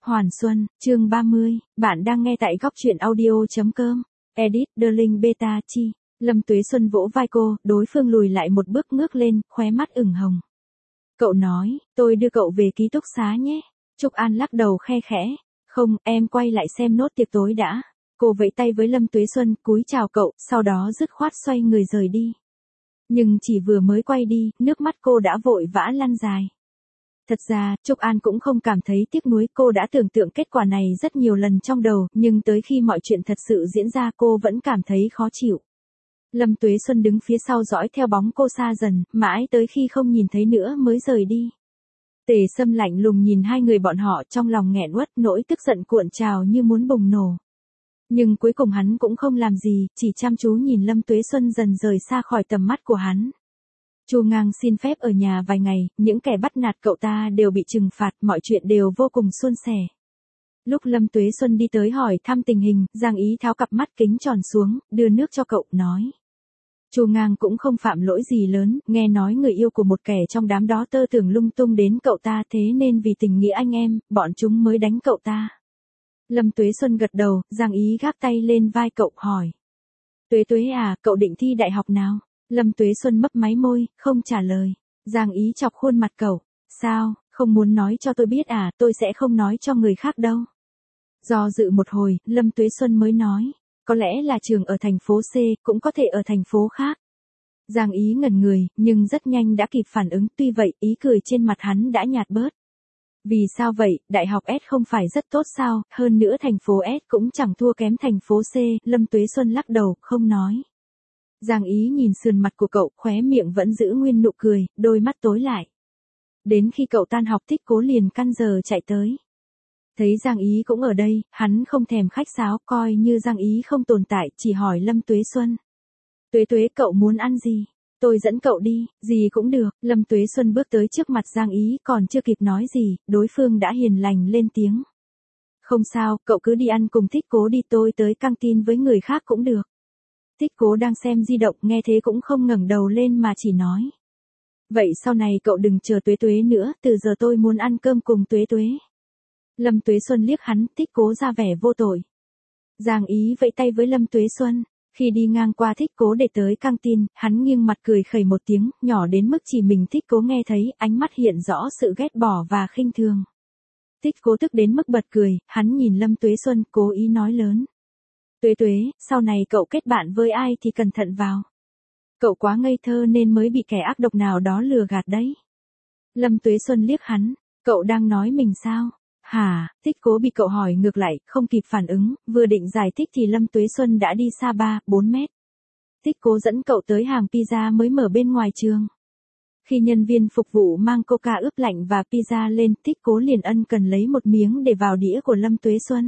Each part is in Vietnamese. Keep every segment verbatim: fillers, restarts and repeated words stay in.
Hoàn Xuân, chương ba mươi, bạn đang nghe tại góc truyện audio.com, edit, Darling Beta Chi. Lâm Tuế Xuân vỗ vai cô, đối phương lùi lại một bước ngước lên, khóe mắt ửng hồng. Cậu nói, tôi đưa cậu về ký túc xá nhé. Trúc An lắc đầu khe khẽ. Không, em quay lại xem nốt tiệc tối đã. Cô vẫy tay với Lâm Tuế Xuân, cúi chào cậu, sau đó dứt khoát xoay người rời đi. Nhưng chỉ vừa mới quay đi, nước mắt cô đã vội vã lăn dài. Thật ra, Trúc An cũng không cảm thấy tiếc nuối, cô đã tưởng tượng kết quả này rất nhiều lần trong đầu, nhưng tới khi mọi chuyện thật sự diễn ra cô vẫn cảm thấy khó chịu. Lâm Tuế Xuân đứng phía sau dõi theo bóng cô xa dần, mãi tới khi không nhìn thấy nữa mới rời đi. Tề Sâm lạnh lùng nhìn hai người bọn họ, trong lòng nghẹn uất, nỗi tức giận cuộn trào như muốn bùng nổ. Nhưng cuối cùng hắn cũng không làm gì, chỉ chăm chú nhìn Lâm Tuế Xuân dần rời xa khỏi tầm mắt của hắn. Chu Ngang xin phép ở nhà vài ngày, những kẻ bắt nạt cậu ta đều bị trừng phạt, mọi chuyện đều vô cùng suôn sẻ. Lúc Lâm Tuế Xuân đi tới hỏi thăm tình hình, Giang Ý tháo cặp mắt kính tròn xuống, đưa nước cho cậu, nói. Chu Ngang cũng không phạm lỗi gì lớn, nghe nói người yêu của một kẻ trong đám đó tơ tưởng lung tung đến cậu ta, thế nên vì tình nghĩa anh em, bọn chúng mới đánh cậu ta. Lâm Tuế Xuân gật đầu, Giang Ý gác tay lên vai cậu, hỏi. Tuế Tuế à, cậu định thi đại học nào? Lâm Tuế Xuân mấp máy môi, không trả lời. Giang Ý chọc khuôn mặt cậu. Sao, không muốn nói cho tôi biết à, tôi sẽ không nói cho người khác đâu. Do dự một hồi, Lâm Tuế Xuân mới nói. Có lẽ là trường ở thành phố C, cũng có thể ở thành phố khác. Giang Ý ngẩn người, nhưng rất nhanh đã kịp phản ứng, tuy vậy, ý cười trên mặt hắn đã nhạt bớt. Vì sao vậy, đại học S không phải rất tốt sao, hơn nữa thành phố S cũng chẳng thua kém thành phố C, Lâm Tuế Xuân lắc đầu, không nói. Giang Ý nhìn sườn mặt của cậu, khóe miệng vẫn giữ nguyên nụ cười, đôi mắt tối lại. Đến khi cậu tan học Thích Cố liền căn giờ chạy tới. Thấy Giang Ý cũng ở đây, hắn không thèm khách sáo, coi như Giang Ý không tồn tại, chỉ hỏi Lâm Tuế Xuân. Tuế Tuế, cậu muốn ăn gì? Tôi dẫn cậu đi, gì cũng được. Lâm Tuế Xuân bước tới trước mặt Giang Ý, còn chưa kịp nói gì, đối phương đã hiền lành lên tiếng. Không sao, cậu cứ đi ăn cùng Thích Cố đi, tôi tới căng tin với người khác cũng được. Thích Cố đang xem di động, nghe thế cũng không ngẩng đầu lên mà chỉ nói. Vậy sau này cậu đừng chờ Tuế Tuế nữa, từ giờ tôi muốn ăn cơm cùng Tuế Tuế. Lâm Tuế Xuân liếc hắn, Thích Cố ra vẻ vô tội. Giang Ý vẫy tay với Lâm Tuế Xuân. Khi đi ngang qua Thích Cố để tới căng tin, hắn nghiêng mặt cười khẩy một tiếng, nhỏ đến mức chỉ mình Thích Cố nghe thấy, ánh mắt hiện rõ sự ghét bỏ và khinh thường. Thích Cố tức đến mức bật cười, hắn nhìn Lâm Tuế Xuân, cố ý nói lớn. Tuế Tuế, sau này cậu kết bạn với ai thì cẩn thận vào. Cậu quá ngây thơ nên mới bị kẻ ác độc nào đó lừa gạt đấy. Lâm Tuế Xuân liếc hắn, cậu đang nói mình sao? Hả, Thích Cố bị cậu hỏi ngược lại, không kịp phản ứng, vừa định giải thích thì Lâm Tuế Xuân đã đi xa ba, bốn mét. Thích Cố dẫn cậu tới hàng pizza mới mở bên ngoài trường. Khi nhân viên phục vụ mang coca ướp lạnh và pizza lên, Thích Cố liền ân cần lấy một miếng để vào đĩa của Lâm Tuế Xuân.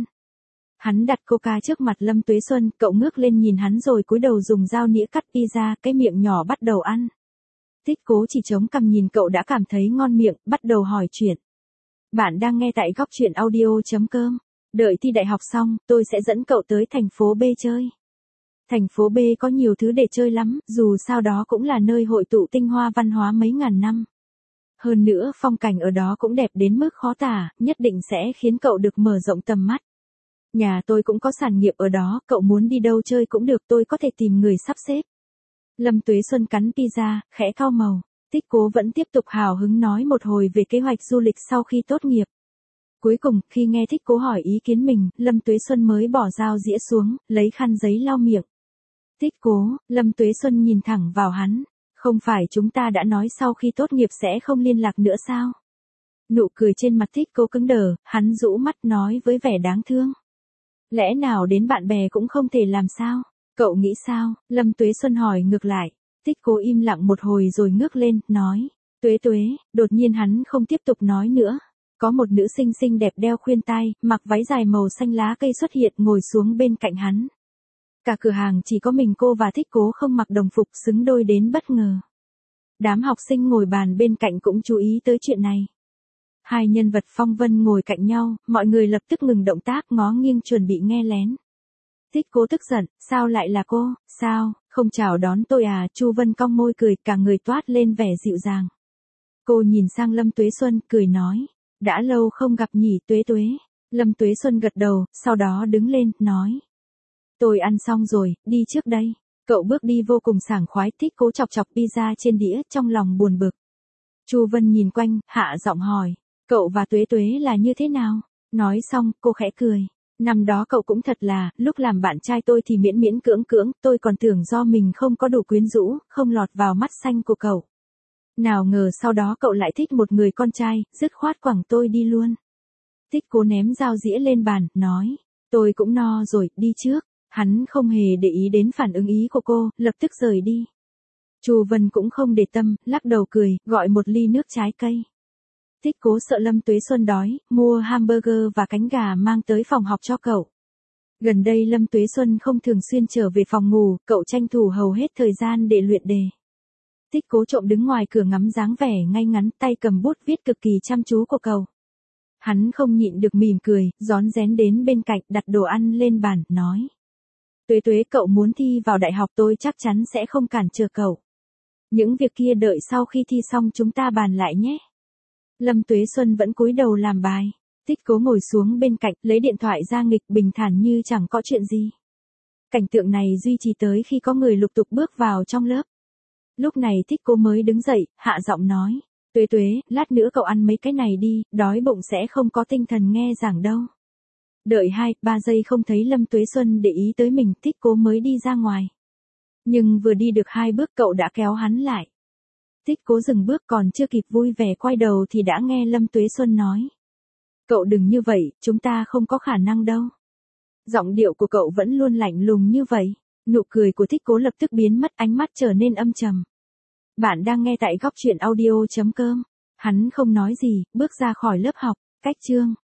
Hắn đặt coca trước mặt Lâm Tuế Xuân, cậu ngước lên nhìn hắn rồi cúi đầu dùng dao nĩa cắt pizza, cái miệng nhỏ bắt đầu ăn. Thích Cố chỉ chống cằm nhìn cậu đã cảm thấy ngon miệng, bắt đầu hỏi chuyện. Bạn đang nghe tại góc truyện audio.com. Đợi thi đại học xong, tôi sẽ dẫn cậu tới thành phố B chơi. Thành phố B có nhiều thứ để chơi lắm, dù sao đó cũng là nơi hội tụ tinh hoa văn hóa mấy ngàn năm. Hơn nữa, phong cảnh ở đó cũng đẹp đến mức khó tả, nhất định sẽ khiến cậu được mở rộng tầm mắt. Nhà tôi cũng có sản nghiệp ở đó, cậu muốn đi đâu chơi cũng được, tôi có thể tìm người sắp xếp. Lâm Tuế Xuân cắn pizza, khẽ cau màu. Thích Cố vẫn tiếp tục hào hứng nói một hồi về kế hoạch du lịch sau khi tốt nghiệp. Cuối cùng, khi nghe Thích Cố hỏi ý kiến mình, Lâm Tuế Xuân mới bỏ dao dĩa xuống, lấy khăn giấy lau miệng. Thích Cố, Lâm Tuế Xuân nhìn thẳng vào hắn. Không phải chúng ta đã nói sau khi tốt nghiệp sẽ không liên lạc nữa sao? Nụ cười trên mặt Thích Cố cứng đờ, hắn rũ mắt nói với vẻ đáng thương. Lẽ nào đến bạn bè cũng không thể làm sao? Cậu nghĩ sao? Lâm Tuế Xuân hỏi ngược lại. Thích Cố im lặng một hồi rồi ngước lên, nói. Tuế Tuế, đột nhiên hắn không tiếp tục nói nữa. Có một nữ sinh xinh đẹp đeo khuyên tai, mặc váy dài màu xanh lá cây xuất hiện ngồi xuống bên cạnh hắn. Cả cửa hàng chỉ có mình cô và Thích Cố không mặc đồng phục, xứng đôi đến bất ngờ. Đám học sinh ngồi bàn bên cạnh cũng chú ý tới chuyện này. Hai nhân vật phong vân ngồi cạnh nhau, mọi người lập tức ngừng động tác, ngó nghiêng chuẩn bị nghe lén. Thích Cố tức giận, sao lại là cô, sao, không chào đón tôi à? Chu Vân cong môi cười, cả người toát lên vẻ dịu dàng. Cô nhìn sang Lâm Tuế Xuân, cười nói, đã lâu không gặp nhỉ Tuế Tuế. Lâm Tuế Xuân gật đầu, sau đó đứng lên, nói. Tôi ăn xong rồi, đi trước đây. Cậu bước đi vô cùng sảng khoái, Thích Cố chọc chọc pizza trên đĩa, trong lòng buồn bực. Chu Vân nhìn quanh, hạ giọng hỏi. Cậu và Tuế Tuế là như thế nào? Nói xong, cô khẽ cười. Năm đó cậu cũng thật là, lúc làm bạn trai tôi thì miễn miễn cưỡng cưỡng, tôi còn tưởng do mình không có đủ quyến rũ, không lọt vào mắt xanh của cậu. Nào ngờ sau đó cậu lại thích một người con trai, dứt khoát quẳng tôi đi luôn. Thích Cố ném dao dĩa lên bàn, nói. Tôi cũng no rồi, đi trước. Hắn không hề để ý đến phản ứng ý của cô, lập tức rời đi. Chu Vân cũng không để tâm, lắc đầu cười, gọi một ly nước trái cây. Thích Cố sợ Lâm Tuế Xuân đói, mua hamburger và cánh gà mang tới phòng học cho cậu. Gần đây Lâm Tuế Xuân không thường xuyên trở về phòng ngủ, cậu tranh thủ hầu hết thời gian để luyện đề. Thích Cố trộm đứng ngoài cửa ngắm dáng vẻ ngay ngắn, tay cầm bút viết cực kỳ chăm chú của cậu. Hắn không nhịn được mỉm cười, rón rén đến bên cạnh, đặt đồ ăn lên bàn, nói. Tuế Tuế, cậu muốn thi vào đại học, tôi chắc chắn sẽ không cản trở cậu. Những việc kia đợi sau khi thi xong chúng ta bàn lại nhé. Lâm Tuế Xuân vẫn cúi đầu làm bài. Thích Cố ngồi xuống bên cạnh, lấy điện thoại ra nghịch, bình thản như chẳng có chuyện gì. Cảnh tượng này duy trì tới khi có người lục tục bước vào trong lớp. Lúc này Thích Cố mới đứng dậy, hạ giọng nói. Tuế Tuế, lát nữa cậu ăn mấy cái này đi, đói bụng sẽ không có tinh thần nghe giảng đâu. Đợi hai, ba giây không thấy Lâm Tuế Xuân để ý tới mình, Thích Cố mới đi ra ngoài. Nhưng vừa đi được hai bước cậu đã kéo hắn lại. Thích Cố dừng bước, còn chưa kịp vui vẻ quay đầu thì đã nghe Lâm Tuế Xuân nói. Cậu đừng như vậy, chúng ta không có khả năng đâu. Giọng điệu của cậu vẫn luôn lạnh lùng như vậy. Nụ cười của Thích Cố lập tức biến mất, ánh mắt trở nên âm trầm. Bạn đang nghe tại góc truyện audio chấm com. Hắn không nói gì, bước ra khỏi lớp học, cách chương.